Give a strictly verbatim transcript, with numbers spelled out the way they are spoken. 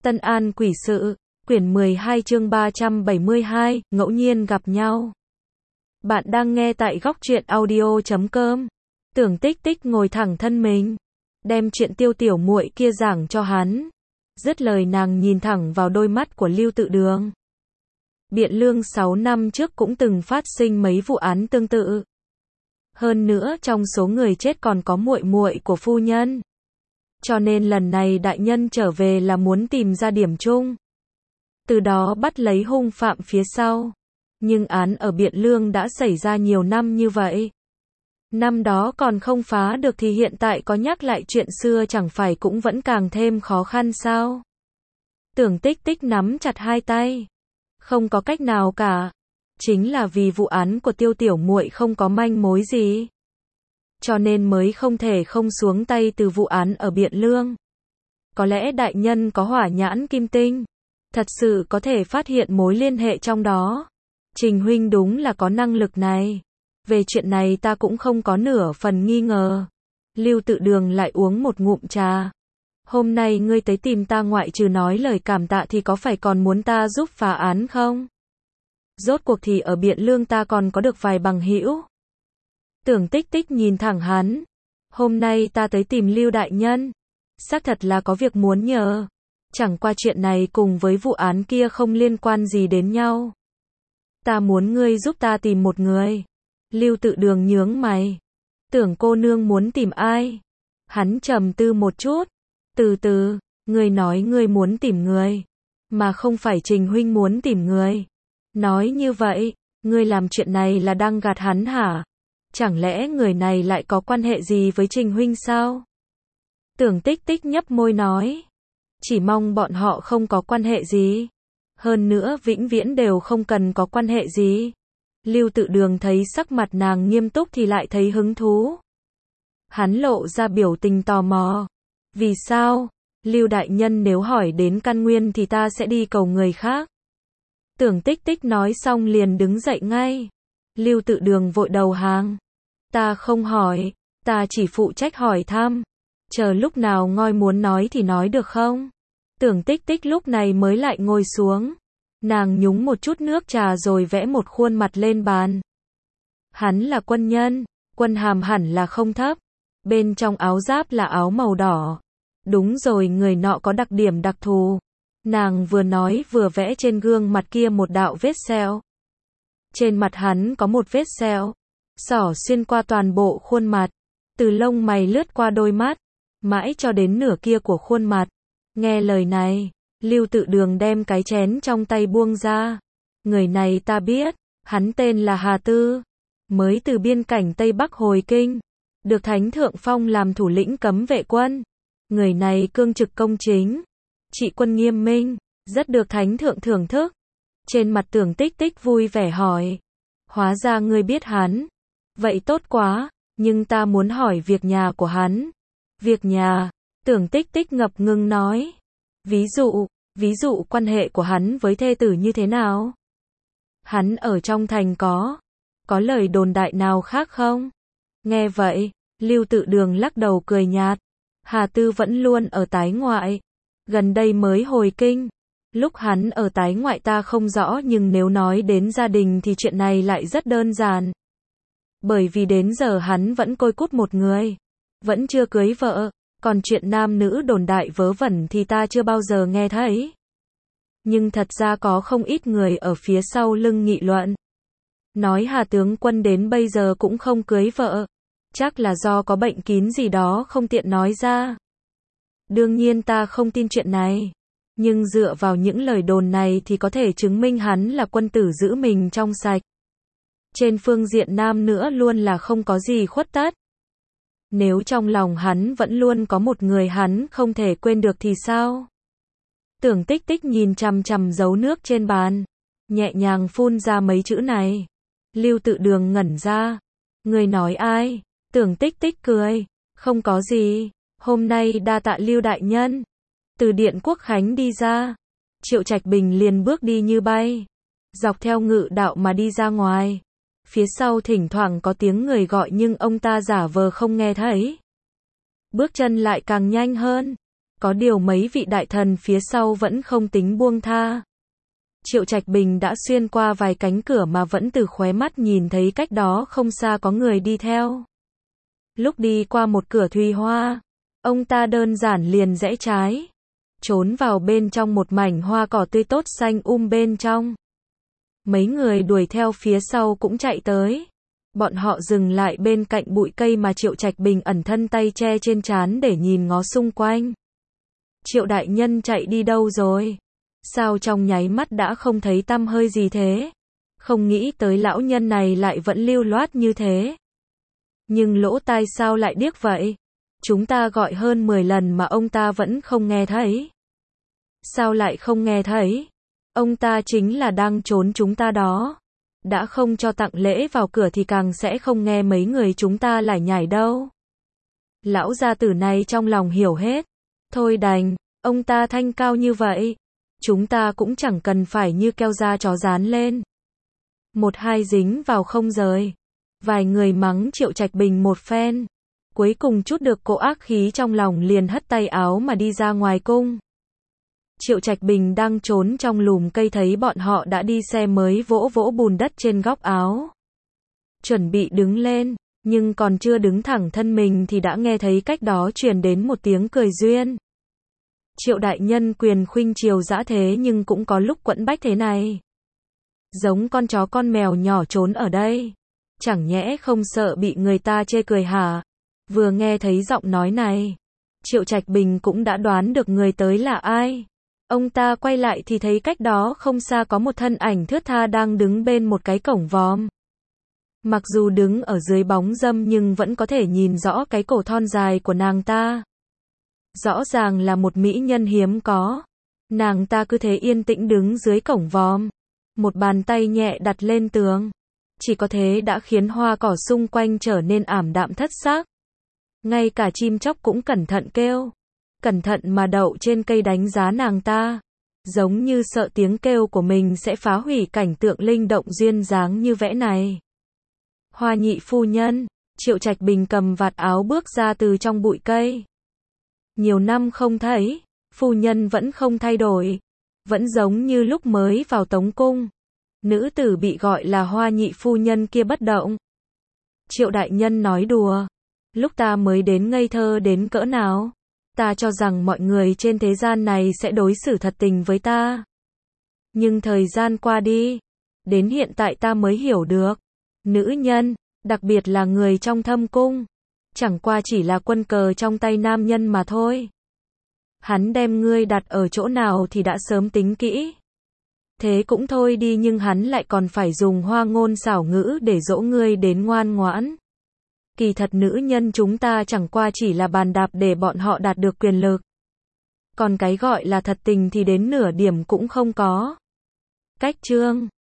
Tân An Quỷ Sự, quyển mười hai chương ba trăm bảy mươi hai, ngẫu nhiên gặp nhau. Bạn đang nghe tại góc truyện audio chấm com. Tưởng Tích Tích ngồi thẳng thân mình, đem chuyện Tiêu tiểu muội kia giảng cho hắn. Dứt lời nàng nhìn thẳng vào đôi mắt của Lưu Tự Đường. Biện Lương sáu năm trước cũng từng phát sinh mấy vụ án tương tự. Hơn nữa trong số người chết còn có muội muội của phu nhân. Cho nên lần này đại nhân trở về là muốn tìm ra điểm chung. Từ đó bắt lấy hung phạm phía sau. Nhưng án ở Biện Lương đã xảy ra nhiều năm như vậy. Năm đó còn không phá được thì hiện tại có nhắc lại chuyện xưa chẳng phải cũng vẫn càng thêm khó khăn sao? Tưởng Tích Tích nắm chặt hai tay. Không có cách nào cả. Chính là vì vụ án của Tiêu tiểu muội không có manh mối gì. Cho nên mới không thể không xuống tay từ vụ án ở Biện Lương. Có lẽ đại nhân có hỏa nhãn kim tinh. Thật sự có thể phát hiện mối liên hệ trong đó. Trình huynh đúng là có năng lực này. Về chuyện này ta cũng không có nửa phần nghi ngờ. Lưu Tự Đường lại uống một ngụm trà. Hôm nay ngươi tới tìm ta ngoại trừ nói lời cảm tạ thì có phải còn muốn ta giúp phá án không? Rốt cuộc thì ở Biện Lương ta còn có được vài bằng hữu. Tưởng Tích Tích nhìn thẳng hắn. Hôm nay ta tới tìm Lưu đại nhân. Xác thật là có việc muốn nhờ. Chẳng qua chuyện này cùng với vụ án kia không liên quan gì đến nhau. Ta muốn ngươi giúp ta tìm một người. Lưu Tự Đường nhướng mày. Tưởng cô nương muốn tìm ai? Hắn trầm tư một chút. Từ từ, ngươi nói ngươi muốn tìm người. Mà không phải Trình huynh muốn tìm người. Nói như vậy, ngươi làm chuyện này là đang gạt hắn hả? Chẳng lẽ người này lại có quan hệ gì với Trình huynh sao? Tưởng Tích Tích nhấp môi nói. Chỉ mong bọn họ không có quan hệ gì. Hơn nữa vĩnh viễn đều không cần có quan hệ gì. Lưu Tự Đường thấy sắc mặt nàng nghiêm túc thì lại thấy hứng thú. Hắn lộ ra biểu tình tò mò. Vì sao? Lưu đại nhân nếu hỏi đến căn nguyên thì ta sẽ đi cầu người khác. Tưởng Tích Tích nói xong liền đứng dậy ngay. Lưu Tự Đường vội đầu hàng. Ta không hỏi, ta chỉ phụ trách hỏi thăm. Chờ lúc nào ngoi muốn nói thì nói được không? Tưởng Tích Tích lúc này mới lại ngồi xuống. Nàng nhúng một chút nước trà rồi vẽ một khuôn mặt lên bàn. Hắn là quân nhân, quân hàm hẳn là không thấp. Bên trong áo giáp là áo màu đỏ. Đúng rồi, người nọ có đặc điểm đặc thù. Nàng vừa nói vừa vẽ trên gương mặt kia một đạo vết sẹo. Trên mặt hắn có một vết sẹo. Xỏ xuyên qua toàn bộ khuôn mặt. Từ lông mày lướt qua đôi mắt. Mãi cho đến nửa kia của khuôn mặt. Nghe lời này, Lưu Tự Đường đem cái chén trong tay buông ra. Người này ta biết, hắn tên là Hà Tư. Mới từ biên cảnh Tây Bắc hồi kinh. Được Thánh Thượng phong làm thủ lĩnh cấm vệ quân. Người này cương trực công chính. Trị quân nghiêm minh, rất được Thánh Thượng thưởng thức. Trên mặt Tưởng Tích Tích vui vẻ hỏi. Hóa ra ngươi biết hắn. Vậy tốt quá, nhưng ta muốn hỏi việc nhà của hắn. Việc nhà, Tưởng Tích Tích ngập ngừng nói. Ví dụ, ví dụ quan hệ của hắn với thê tử như thế nào? Hắn ở trong thành có, có lời đồn đại nào khác không? Nghe vậy, Lưu Tự Đường lắc đầu cười nhạt. Hà Tư vẫn luôn ở tái ngoại. Gần đây mới hồi kinh. Lúc hắn ở tái ngoại ta không rõ, nhưng nếu nói đến gia đình thì chuyện này lại rất đơn giản. Bởi vì đến giờ hắn vẫn côi cút một người. Vẫn chưa cưới vợ. Còn chuyện nam nữ đồn đại vớ vẩn thì ta chưa bao giờ nghe thấy. Nhưng thật ra có không ít người ở phía sau lưng nghị luận. Nói Hà tướng quân đến bây giờ cũng không cưới vợ. Chắc là do có bệnh kín gì đó không tiện nói ra. Đương nhiên ta không tin chuyện này. Nhưng dựa vào những lời đồn này thì có thể chứng minh hắn là quân tử giữ mình trong sạch. Trên phương diện nam nữa luôn là không có gì khuất tất. Nếu trong lòng hắn vẫn luôn có một người hắn không thể quên được thì sao? Tưởng Tích Tích nhìn chằm chằm dấu nước trên bàn. Nhẹ nhàng phun ra mấy chữ này. Lưu Tự Đường ngẩn ra. Người nói ai? Tưởng Tích Tích cười. Không có gì. Hôm nay đa tạ Lưu đại nhân. Từ điện Quốc Khánh đi ra. Triệu Trạch Bình liền bước đi như bay. Dọc theo ngự đạo mà đi ra ngoài. Phía sau thỉnh thoảng có tiếng người gọi nhưng ông ta giả vờ không nghe thấy. Bước chân lại càng nhanh hơn. Có điều mấy vị đại thần phía sau vẫn không tính buông tha. Triệu Trạch Bình đã xuyên qua vài cánh cửa mà vẫn từ khóe mắt nhìn thấy cách đó không xa có người đi theo. Lúc đi qua một cửa thùy hoa, ông ta đơn giản liền rẽ trái, trốn vào bên trong một mảnh hoa cỏ tươi tốt xanh um bên trong. Mấy người đuổi theo phía sau cũng chạy tới. Bọn họ dừng lại bên cạnh bụi cây mà Triệu Trạch Bình ẩn thân tay che trên trán để nhìn ngó xung quanh. Triệu đại nhân chạy đi đâu rồi? Sao trong nháy mắt đã không thấy tăm hơi gì thế? Không nghĩ tới lão nhân này lại vẫn lưu loát như thế. Nhưng lỗ tai sao lại điếc vậy? Chúng ta gọi hơn mười lần mà ông ta vẫn không nghe thấy. Sao lại không nghe thấy? Ông ta chính là đang trốn chúng ta đó. Đã không cho tặng lễ vào cửa thì càng sẽ không nghe mấy người chúng ta lải nhải đâu. Lão gia tử này trong lòng hiểu hết. Thôi đành, ông ta thanh cao như vậy. Chúng ta cũng chẳng cần phải như keo da chó dán lên. Một hai dính vào không rời. Vài người mắng Triệu Trạch Bình một phen. Cuối cùng chút được cỗ ác khí trong lòng liền hất tay áo mà đi ra ngoài cung. Triệu Trạch Bình đang trốn trong lùm cây thấy bọn họ đã đi xe mới vỗ vỗ bùn đất trên góc áo. Chuẩn bị đứng lên, nhưng còn chưa đứng thẳng thân mình thì đã nghe thấy cách đó truyền đến một tiếng cười duyên. Triệu đại nhân quyền khuynh triều dã thế nhưng cũng có lúc quẫn bách thế này. Giống con chó con mèo nhỏ trốn ở đây. Chẳng nhẽ không sợ bị người ta chê cười hả? Vừa nghe thấy giọng nói này, Triệu Trạch Bình cũng đã đoán được người tới là ai. Ông ta quay lại thì thấy cách đó không xa có một thân ảnh thướt tha đang đứng bên một cái cổng vòm. Mặc dù đứng ở dưới bóng râm nhưng vẫn có thể nhìn rõ cái cổ thon dài của nàng ta. Rõ ràng là một mỹ nhân hiếm có. Nàng ta cứ thế yên tĩnh đứng dưới cổng vòm. Một bàn tay nhẹ đặt lên tường. Chỉ có thế đã khiến hoa cỏ xung quanh trở nên ảm đạm thất sắc. Ngay cả chim chóc cũng cẩn thận kêu. Cẩn thận mà đậu trên cây đánh giá nàng ta. Giống như sợ tiếng kêu của mình sẽ phá hủy cảnh tượng linh động duyên dáng như vẽ này. Hoa nhị phu nhân, Triệu Trạch Bình cầm vạt áo bước ra từ trong bụi cây. Nhiều năm không thấy, phu nhân vẫn không thay đổi. Vẫn giống như lúc mới vào Tống Cung. Nữ tử bị gọi là Hoa nhị phu nhân kia bất động. Triệu đại nhân nói đùa. Lúc ta mới đến ngây thơ đến cỡ nào. Ta cho rằng mọi người trên thế gian này sẽ đối xử thật tình với ta. Nhưng thời gian qua đi. Đến hiện tại ta mới hiểu được. Nữ nhân, đặc biệt là người trong thâm cung. Chẳng qua chỉ là quân cờ trong tay nam nhân mà thôi. Hắn đem ngươi đặt ở chỗ nào thì đã sớm tính kỹ. Thế cũng thôi đi nhưng hắn lại còn phải dùng hoa ngôn xảo ngữ để dỗ ngươi đến ngoan ngoãn. Kỳ thật nữ nhân chúng ta chẳng qua chỉ là bàn đạp để bọn họ đạt được quyền lực. Còn cái gọi là thật tình thì đến nửa điểm cũng không có. Cách chương